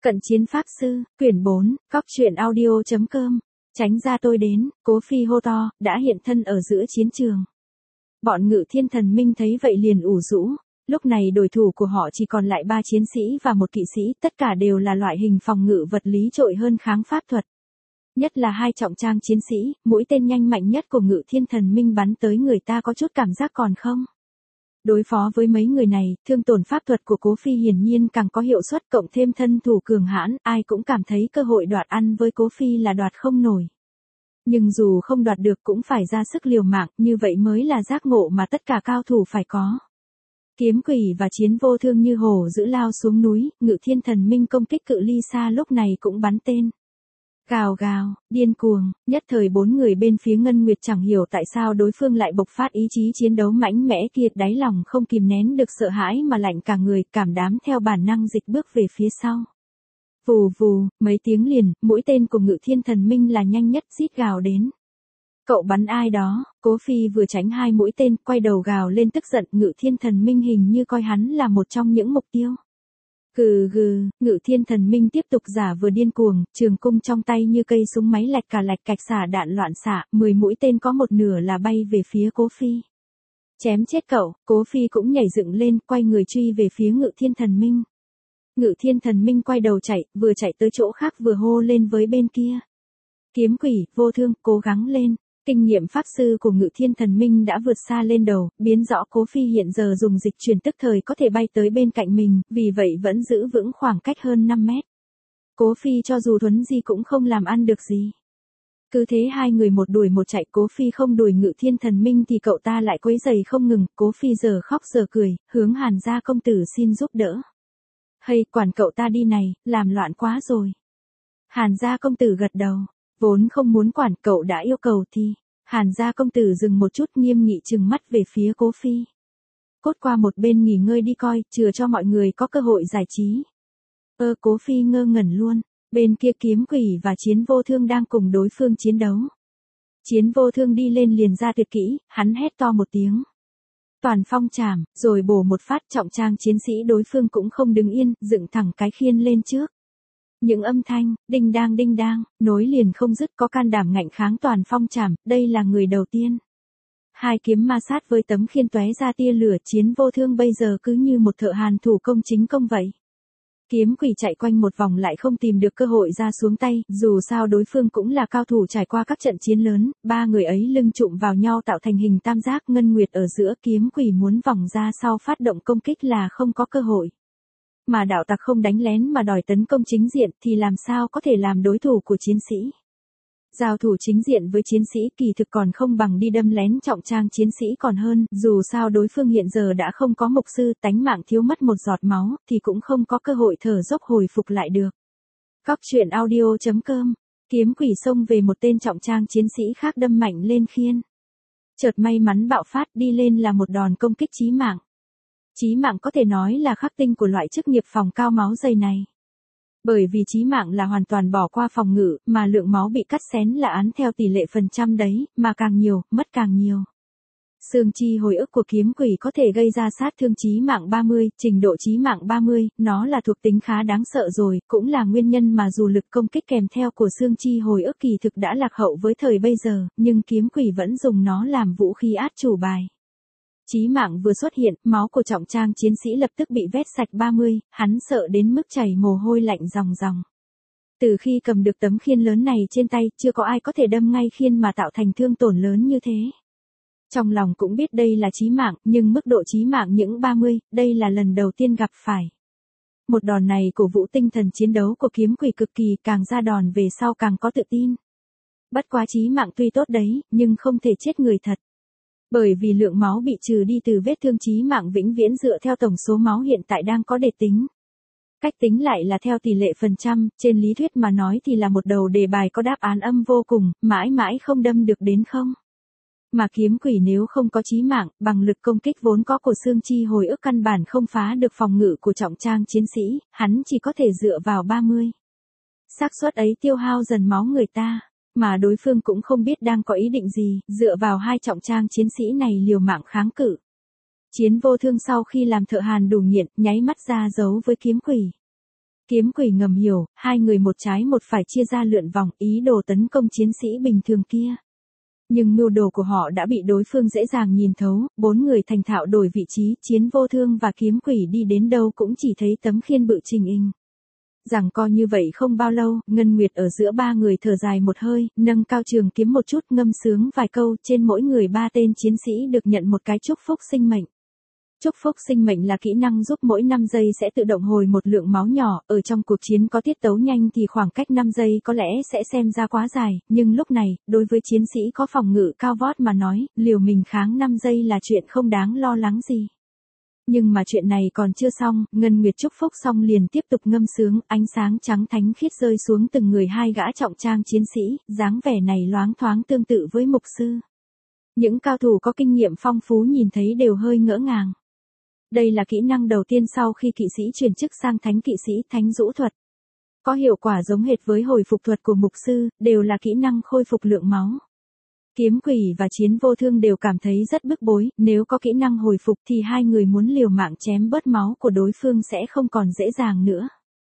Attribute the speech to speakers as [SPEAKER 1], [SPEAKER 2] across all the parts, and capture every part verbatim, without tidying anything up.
[SPEAKER 1] Cận chiến pháp sư, quyển bốn, cóc truyện audio.com, tránh ra tôi đến, Cố Phi hô to, đã hiện thân ở giữa chiến trường. Bọn Ngự Thiên Thần Minh thấy vậy liền ủ rũ, lúc này đối thủ của họ chỉ còn lại ba chiến sĩ và một kỵ sĩ, tất cả đều là loại hình phòng ngự vật lý trội hơn kháng pháp thuật. Nhất là hai trọng trang chiến sĩ, mũi tên nhanh mạnh nhất của Ngự Thiên Thần Minh bắn tới người ta có chút cảm giác còn không. Đối phó với mấy người này, thương tổn pháp thuật của Cố Phi hiển nhiên càng có hiệu suất, cộng thêm thân thủ cường hãn, ai cũng cảm thấy cơ hội đoạt ăn với Cố Phi là đoạt không nổi. Nhưng dù không đoạt được cũng phải ra sức liều mạng, như vậy mới là giác ngộ mà tất cả cao thủ phải có. Kiếm Quỷ và Chiến Vô Thương như hổ dữ lao xuống núi, Ngự Thiên Thần Minh công kích cự ly xa lúc này cũng bắn tên. Gào gào, điên cuồng, nhất thời bốn người bên phía Ngân Nguyệt chẳng hiểu tại sao đối phương lại bộc phát ý chí chiến đấu mãnh mẽ kia, đáy lòng không kìm nén được sợ hãi mà lạnh cả người, cảm đám theo bản năng dịch bước về phía sau. Vù vù, mấy tiếng liền, mũi tên của Ngự Thiên Thần Minh là nhanh nhất rít gào đến. Cậu bắn ai đó? Cố Phi vừa tránh hai mũi tên, quay đầu gào lên tức giận, Ngự Thiên Thần Minh hình như coi hắn là một trong những mục tiêu. Gừ gừ, Ngự Thiên Thần Minh tiếp tục giả vừa điên cuồng, trường cung trong tay như cây súng máy lạch cả lạch cạch xả đạn loạn xạ, mười mũi tên có một nửa là bay về phía Cố Phi. Chém chết cậu, Cố Phi cũng nhảy dựng lên, quay người truy về phía Ngự Thiên Thần Minh. Ngự Thiên Thần Minh quay đầu chạy, vừa chạy tới chỗ khác vừa hô lên với bên kia. Kiếm Quỷ, Vô Thương, cố gắng lên. Kinh nghiệm pháp sư của Ngự Thiên Thần Minh đã vượt xa lên đầu, biến rõ Cố Phi hiện giờ dùng dịch chuyển tức thời có thể bay tới bên cạnh mình, vì vậy vẫn giữ vững khoảng cách hơn năm mét. Cố Phi cho dù thuấn di cũng không làm ăn được gì. Cứ thế hai người một đuổi một chạy, Cố Phi không đuổi Ngự Thiên Thần Minh thì cậu ta lại quấy giày không ngừng, Cố Phi giờ khóc giờ cười, hướng Hàn gia công tử xin giúp đỡ. Hay, quản cậu ta đi này, làm loạn quá rồi. Hàn gia công tử gật đầu. Vốn không muốn quản, cậu đã yêu cầu thì. Hàn gia công tử dừng một chút, nghiêm nghị trừng mắt về phía Cố Phi. Cốt qua một bên nghỉ ngơi đi coi, chừa cho mọi người có cơ hội giải trí. Ơ Cố Phi ngơ ngẩn luôn, bên kia Kiếm Quỷ và Chiến Vô Thương đang cùng đối phương chiến đấu. Chiến Vô Thương đi lên liền ra tuyệt kỹ, hắn hét to một tiếng. Toàn phong chảm, rồi bổ một phát, trọng trang chiến sĩ đối phương cũng không đứng yên, dựng thẳng cái khiên lên trước. Những âm thanh, đinh đang đinh đang, nối liền không dứt, có can đảm ngạnh kháng toàn phong chảm, đây là người đầu tiên. Hai kiếm ma sát với tấm khiên tóe ra tia lửa, Chiến Vô Thương bây giờ cứ như một thợ hàn thủ công chính công vậy. Kiếm Quỷ chạy quanh một vòng lại không tìm được cơ hội ra xuống tay, dù sao đối phương cũng là cao thủ trải qua các trận chiến lớn, ba người ấy lưng chụm vào nhau tạo thành hình tam giác, Ngân Nguyệt ở giữa, Kiếm Quỷ muốn vòng ra sau phát động công kích là không có cơ hội. Mà đạo tặc không đánh lén mà đòi tấn công chính diện thì làm sao có thể làm đối thủ của chiến sĩ. Giao thủ chính diện với chiến sĩ kỳ thực còn không bằng đi đâm lén trọng trang chiến sĩ còn hơn, dù sao đối phương hiện giờ đã không có mục sư, tánh mạng thiếu mất một giọt máu thì cũng không có cơ hội thở dốc hồi phục lại được. Cóc truyện audio.com, Kiếm Quỷ xông về một tên trọng trang chiến sĩ khác đâm mạnh lên khiên. Chợt may mắn bạo phát, đi lên là một đòn công kích chí mạng. Chí mạng có thể nói là khắc tinh của loại chức nghiệp phòng cao máu dày này. Bởi vì chí mạng là hoàn toàn bỏ qua phòng ngự, mà lượng máu bị cắt xén là án theo tỷ lệ phần trăm đấy, mà càng nhiều, mất càng nhiều. Xương chi hồi ức của Kiếm Quỷ có thể gây ra sát thương chí mạng ba mươi, trình độ chí mạng ba mươi, nó là thuộc tính khá đáng sợ rồi, cũng là nguyên nhân mà dù lực công kích kèm theo của xương chi hồi ức kỳ thực đã lạc hậu với thời bây giờ, nhưng Kiếm Quỷ vẫn dùng nó làm vũ khí át chủ bài. Chí mạng vừa xuất hiện, máu của trọng trang chiến sĩ lập tức bị vét sạch ba mươi, hắn sợ đến mức chảy mồ hôi lạnh ròng ròng. Từ khi cầm được tấm khiên lớn này trên tay, chưa có ai có thể đâm ngay khiên mà tạo thành thương tổn lớn như thế. Trong lòng cũng biết đây là chí mạng, nhưng mức độ chí mạng những ba mươi, đây là lần đầu tiên gặp phải. Một đòn này cổ vũ tinh thần chiến đấu của Kiếm Quỷ cực kỳ, càng ra đòn về sau càng có tự tin. Bất quá chí mạng tuy tốt đấy, nhưng không thể chết người thật. Bởi vì lượng máu bị trừ đi từ vết thương chí mạng vĩnh viễn dựa theo tổng số máu hiện tại đang có để tính. Cách tính lại là theo tỷ lệ phần trăm, trên lý thuyết mà nói thì là một đầu đề bài có đáp án âm vô cùng, mãi mãi không đâm được đến không. Mà Kiếm Quỷ nếu không có chí mạng, bằng lực công kích vốn có của xương chi hồi ức căn bản không phá được phòng ngự của trọng trang chiến sĩ, hắn chỉ có thể dựa vào ba mươi. Xác suất ấy tiêu hao dần máu người ta. Mà đối phương cũng không biết đang có ý định gì, dựa vào hai trọng trang chiến sĩ này liều mạng kháng cự. Chiến Vô Thương sau khi làm thợ hàn đủ nghiện, nháy mắt ra dấu với Kiếm Quỷ. Kiếm Quỷ ngầm hiểu, hai người một trái một phải chia ra lượn vòng, ý đồ tấn công chiến sĩ bình thường kia. Nhưng mưu đồ của họ đã bị đối phương dễ dàng nhìn thấu, bốn người thành thạo đổi vị trí, Chiến Vô Thương và Kiếm Quỷ đi đến đâu cũng chỉ thấy tấm khiên bự trình hình. Rằng co như vậy không bao lâu, Ngân Nguyệt ở giữa ba người thở dài một hơi, nâng cao trường kiếm một chút, ngâm sướng vài câu, trên mỗi người ba tên chiến sĩ được nhận một cái chúc phúc sinh mệnh. Chúc phúc sinh mệnh là kỹ năng giúp mỗi năm giây sẽ tự động hồi một lượng máu nhỏ, ở trong cuộc chiến có tiết tấu nhanh thì khoảng cách năm giây có lẽ sẽ xem ra quá dài, nhưng lúc này, đối với chiến sĩ có phòng ngự cao vót mà nói, liều mình kháng năm giây là chuyện không đáng lo lắng gì. Nhưng mà chuyện này còn chưa xong, Ngân Nguyệt chúc phúc xong liền tiếp tục ngâm sướng, ánh sáng trắng thánh khiết rơi xuống từng người hai gã trọng trang chiến sĩ, dáng vẻ này loáng thoáng tương tự với mục sư. Những cao thủ có kinh nghiệm phong phú nhìn thấy đều hơi ngỡ ngàng. Đây là kỹ năng đầu tiên sau khi kỵ sĩ chuyển chức sang thánh kỵ sĩ, thánh dũ thuật. Có hiệu quả giống hệt với hồi phục thuật của mục sư, đều là kỹ năng khôi phục lượng máu. Kiếm Quỷ và Chiến Vô Thương đều cảm thấy rất bức bối, nếu có kỹ năng hồi phục thì hai người muốn liều mạng chém bớt máu của đối phương sẽ không còn dễ dàng nữa.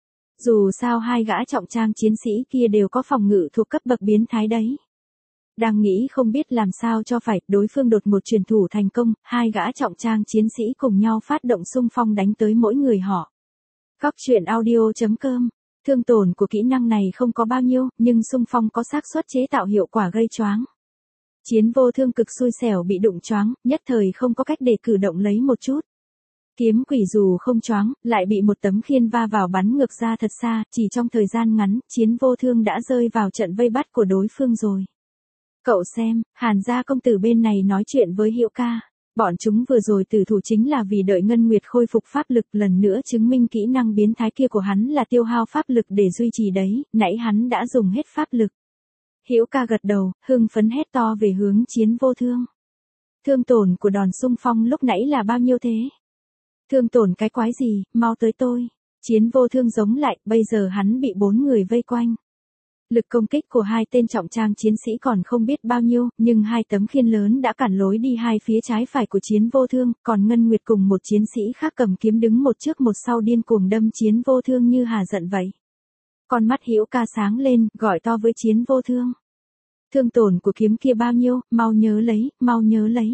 [SPEAKER 1] Dù sao hai gã trọng trang chiến sĩ kia đều có phòng ngự thuộc cấp bậc biến thái đấy. Đang nghĩ không biết làm sao cho phải, đối phương đột ngột truyền thủ thành công, hai gã trọng trang chiến sĩ cùng nhau phát động xung phong đánh tới mỗi người họ. Góc truyện audio chấm com. Thương tổn của kỹ năng này không có bao nhiêu, nhưng xung phong có xác suất chế tạo hiệu quả gây choáng. Chiến Vô Thương cực xui xẻo bị đụng choáng, nhất thời không có cách để cử động lấy một chút. Kiếm Quỷ dù không choáng, lại bị một tấm khiên va vào bắn ngược ra thật xa, chỉ trong thời gian ngắn, Chiến Vô Thương đã rơi vào trận vây bắt của đối phương rồi. Cậu xem, Hàn gia công tử bên này nói chuyện với Hiệu Ca. Bọn chúng vừa rồi tử thủ chính là vì đợi Ngân Nguyệt khôi phục pháp lực lần nữa chứng minh kỹ năng biến thái kia của hắn là tiêu hao pháp lực để duy trì đấy, nãy hắn đã dùng hết pháp lực. Hiểu Ca gật đầu, hưng phấn hét to về hướng Chiến Vô Thương. Thương tổn của đòn xung phong lúc nãy là bao nhiêu thế? Thương tổn cái quái gì, mau tới tôi. Chiến Vô Thương giống lại, bây giờ hắn bị bốn người vây quanh. Lực công kích của hai tên trọng trang chiến sĩ còn không biết bao nhiêu, nhưng hai tấm khiên lớn đã cản lối đi hai phía trái phải của Chiến Vô Thương, còn Ngân Nguyệt cùng một chiến sĩ khác cầm kiếm đứng một trước một sau điên cuồng đâm Chiến Vô Thương như hà giận vậy. Con mắt Hiểu Ca sáng lên, gọi to với Chiến Vô Thương. Thương tổn của kiếm kia bao nhiêu, mau nhớ lấy, mau nhớ lấy.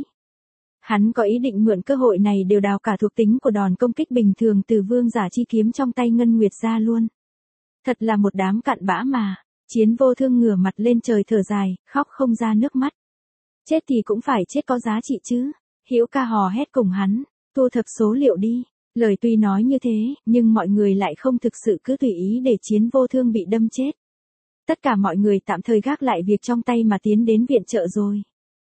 [SPEAKER 1] Hắn có ý định mượn cơ hội này đều đào cả thuộc tính của đòn công kích bình thường từ vương giả chi kiếm trong tay Ngân Nguyệt ra luôn. Thật là một đám cặn bã mà. Chiến Vô Thương ngửa mặt lên trời thở dài, khóc không ra nước mắt. Chết thì cũng phải chết có giá trị chứ. Hiểu Ca hò hét cùng hắn, thu thập số liệu đi. Lời tuy nói như thế, nhưng mọi người lại không thực sự cứ tùy ý để Chiến Vô Thương bị đâm chết. Tất cả mọi người tạm thời gác lại việc trong tay mà tiến đến viện trợ rồi.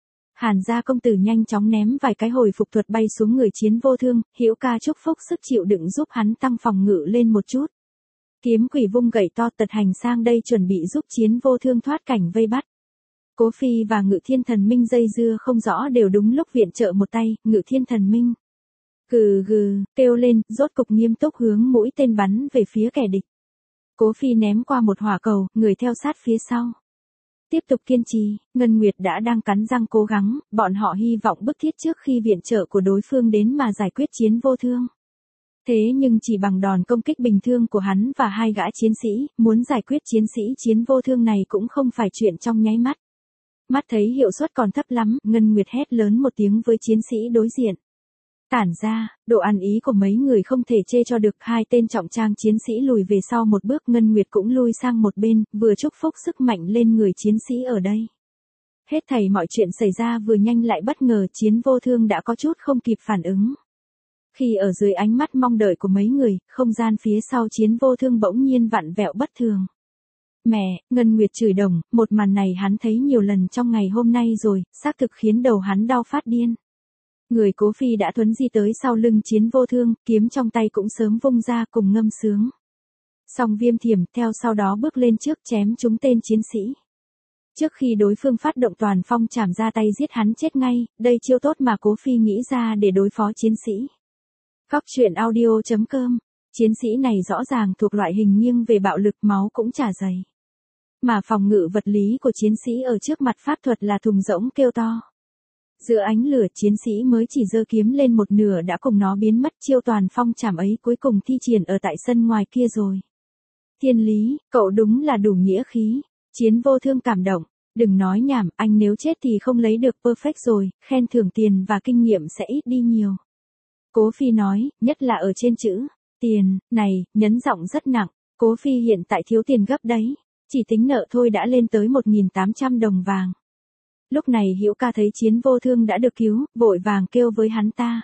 [SPEAKER 1] Hàn gia công tử nhanh chóng ném vài cái hồi phục thuật bay xuống người Chiến Vô Thương, Hiểu Ca chúc phúc sức chịu đựng giúp hắn tăng phòng ngự lên một chút. Kiếm Quỷ vung gậy to tật hành sang đây chuẩn bị giúp Chiến Vô Thương thoát cảnh vây bắt. Cố Phi và Ngự Thiên Thần Minh dây dưa không rõ đều đúng lúc viện trợ một tay, Ngự Thiên Thần Minh. Gừ gừ, kêu lên, rốt cục nghiêm túc hướng mũi tên bắn về phía kẻ địch. Cố Phi ném qua một hỏa cầu, người theo sát phía sau. Tiếp tục kiên trì, Ngân Nguyệt đã đang cắn răng cố gắng, bọn họ hy vọng bức thiết trước khi viện trợ của đối phương đến mà giải quyết Chiến Vô Thương. Thế nhưng chỉ bằng đòn công kích bình thường của hắn và hai gã chiến sĩ, muốn giải quyết chiến sĩ Chiến Vô Thương này cũng không phải chuyện trong nháy mắt. Mắt thấy hiệu suất còn thấp lắm, Ngân Nguyệt hét lớn một tiếng với chiến sĩ đối diện. Tản ra, độ ăn ý của mấy người không thể chê cho được, hai tên trọng trang chiến sĩ lùi về sau một bước, Ngân Nguyệt cũng lui sang một bên, vừa chúc phúc sức mạnh lên người chiến sĩ ở đây. Hết thảy mọi chuyện xảy ra vừa nhanh lại bất ngờ, Chiến Vô Thương đã có chút không kịp phản ứng. Khi ở dưới ánh mắt mong đợi của mấy người, không gian phía sau Chiến Vô Thương bỗng nhiên vặn vẹo bất thường. Mẹ, Ngân Nguyệt chửi đồng, một màn này hắn thấy nhiều lần trong ngày hôm nay rồi, xác thực khiến đầu hắn đau phát điên. Người Cố Phi đã thuấn di tới sau lưng Chiến Vô Thương, kiếm trong tay cũng sớm vung ra cùng ngâm sướng. Song Viêm Thiểm theo sau đó bước lên trước chém trúng tên chiến sĩ. Trước khi đối phương phát động toàn phong chảm ra tay giết hắn chết ngay, đây chiêu tốt mà Cố Phi nghĩ ra để đối phó chiến sĩ. Góc truyện audio chấm com. Chiến sĩ này rõ ràng thuộc loại hình nghiêng về bạo lực, máu cũng chả dày. Mà phòng ngự vật lý của chiến sĩ ở trước mặt pháp thuật là thùng rỗng kêu to. Giữa ánh lửa chiến sĩ mới chỉ giơ kiếm lên một nửa đã cùng nó biến mất, chiêu toàn phong chảm ấy cuối cùng thi triển ở tại sân ngoài kia rồi. Thiên Lý, cậu đúng là đủ nghĩa khí. Chiến Vô Thương cảm động. Đừng nói nhảm, anh nếu chết thì không lấy được perfect rồi, khen thưởng tiền và kinh nghiệm sẽ ít đi nhiều. Cố Phi nói, nhất là ở trên chữ tiền này, nhấn giọng rất nặng. Cố Phi hiện tại thiếu tiền gấp đấy. Chỉ tính nợ thôi đã lên tới một nghìn tám trăm đồng vàng. Lúc này Hữu Ca thấy Chiến Vô Thương đã được cứu, vội vàng kêu với hắn ta.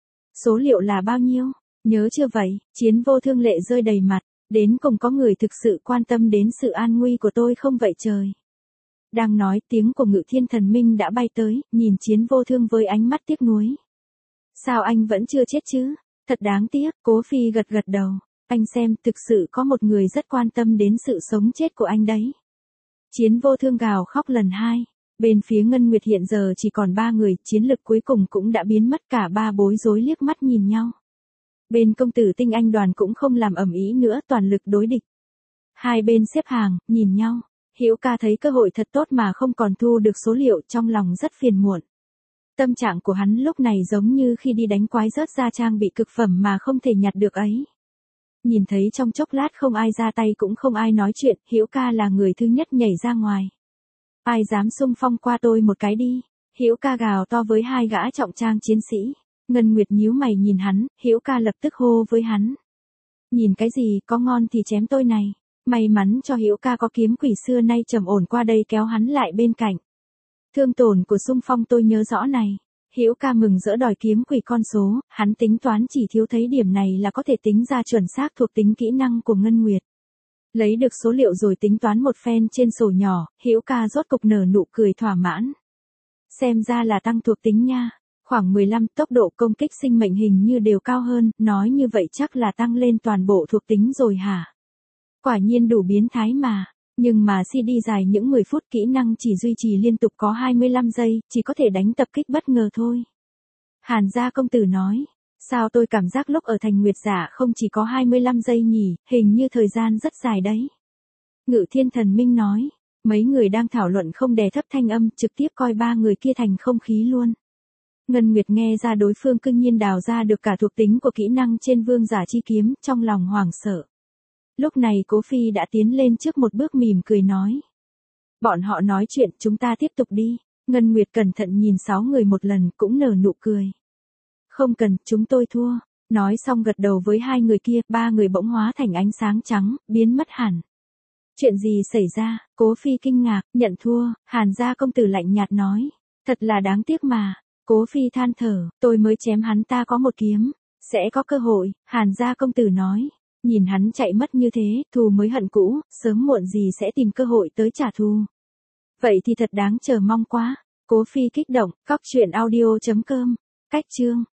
[SPEAKER 1] Số liệu là bao nhiêu? Nhớ chưa vậy? Chiến Vô Thương lệ rơi đầy mặt. Đến cùng có người thực sự quan tâm đến sự an nguy của tôi không vậy trời? Đang nói, tiếng của Ngự Thiên Thần Minh đã bay tới, nhìn Chiến Vô Thương với ánh mắt tiếc nuối. Sao anh vẫn chưa chết chứ? Thật đáng tiếc. Cố Phi gật gật đầu. Anh xem, thực sự có một người rất quan tâm đến sự sống chết của anh đấy. Chiến Vô Thương gào khóc lần hai. Bên phía Ngân Nguyệt hiện giờ chỉ còn ba người, chiến lực cuối cùng cũng đã biến mất, cả ba bối rối liếc mắt nhìn nhau. Bên công tử Tinh Anh đoàn cũng không làm ầm ĩ nữa, toàn lực đối địch. Hai bên xếp hàng, nhìn nhau. Hữu Ca thấy cơ hội thật tốt mà không còn thu được số liệu, trong lòng rất phiền muộn. Tâm trạng của hắn lúc này giống như khi đi đánh quái rớt ra trang bị cực phẩm mà không thể nhặt được ấy. Nhìn thấy trong chốc lát không ai ra tay cũng không ai nói chuyện, Hữu Ca là người thứ nhất nhảy ra ngoài. Ai dám xung phong qua tôi một cái đi. Hữu Ca gào to với hai gã trọng trang chiến sĩ. Ngân Nguyệt nhíu mày nhìn hắn, Hữu Ca lập tức hô với hắn. Nhìn cái gì, có ngon thì chém tôi này. May mắn cho Hữu Ca có kiếm quỷ xưa nay trầm ổn qua đây kéo hắn lại bên cạnh. Thương tổn của xung phong tôi nhớ rõ này. Hữu Ca mừng rỡ đòi kiếm quỷ con số, hắn tính toán chỉ thiếu thấy điểm này là có thể tính ra chuẩn xác thuộc tính kỹ năng của Ngân Nguyệt. Lấy được số liệu rồi tính toán một phen trên sổ nhỏ, Hữu Ca rốt cục nở nụ cười thỏa mãn. Xem ra là tăng thuộc tính nha. Khoảng mười lăm, tốc độ công kích sinh mệnh hình như đều cao hơn, nói như vậy chắc là tăng lên toàn bộ thuộc tính rồi hả? Quả nhiên đủ biến thái mà. Nhưng mà xê đê dài những mười phút, kỹ năng chỉ duy trì liên tục có hai mươi lăm giây, chỉ có thể đánh tập kích bất ngờ thôi. Hàn gia công tử nói, sao tôi cảm giác lúc ở thành Nguyệt Giả không chỉ có hai mươi lăm giây nhỉ, hình như thời gian rất dài đấy. Ngự Thiên Thần Minh nói, mấy người đang thảo luận không đè thấp thanh âm, trực tiếp coi ba người kia thành không khí luôn. Ngân Nguyệt nghe ra đối phương cương nhiên đào ra được cả thuộc tính của kỹ năng trên vương giả chi kiếm, trong lòng hoảng sợ. Lúc này Cố Phi đã tiến lên trước một bước mỉm cười nói. Bọn họ nói chuyện, chúng ta tiếp tục đi. Ngân Nguyệt cẩn thận nhìn sáu người một lần, cũng nở nụ cười. Không cần, chúng tôi thua. Nói xong gật đầu với hai người kia, ba người bỗng hóa thành ánh sáng trắng, biến mất hẳn. Chuyện gì xảy ra? Cố Phi kinh ngạc, nhận thua. Hàn gia công tử lạnh nhạt nói. Thật là đáng tiếc mà. Cố Phi than thở, tôi mới chém hắn ta có một kiếm. Sẽ có cơ hội, Hàn gia công tử nói. Nhìn hắn chạy mất như thế, thù mới hận cũ, sớm muộn gì sẽ tìm cơ hội tới trả thù. Vậy thì thật đáng chờ mong quá. Cố Phi kích động, cóc truyện audio chấm com. Cách chương